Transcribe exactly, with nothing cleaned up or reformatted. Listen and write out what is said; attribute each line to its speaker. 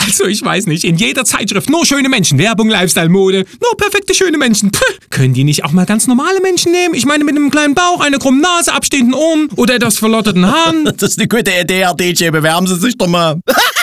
Speaker 1: Also, ich weiß nicht, in jeder Zeitschrift nur schöne Menschen, Werbung, Lifestyle, Mode, nur perfekte, schöne Menschen. Puh. Können die nicht auch mal ganz normale Menschen nehmen? Ich meine, mit einem kleinen Bauch, einer krummen Nase, abstehenden Ohren oder etwas verlotterten Haaren?
Speaker 2: Das ist eine gute Idee, Herr D J, bewerben Sie sich doch mal.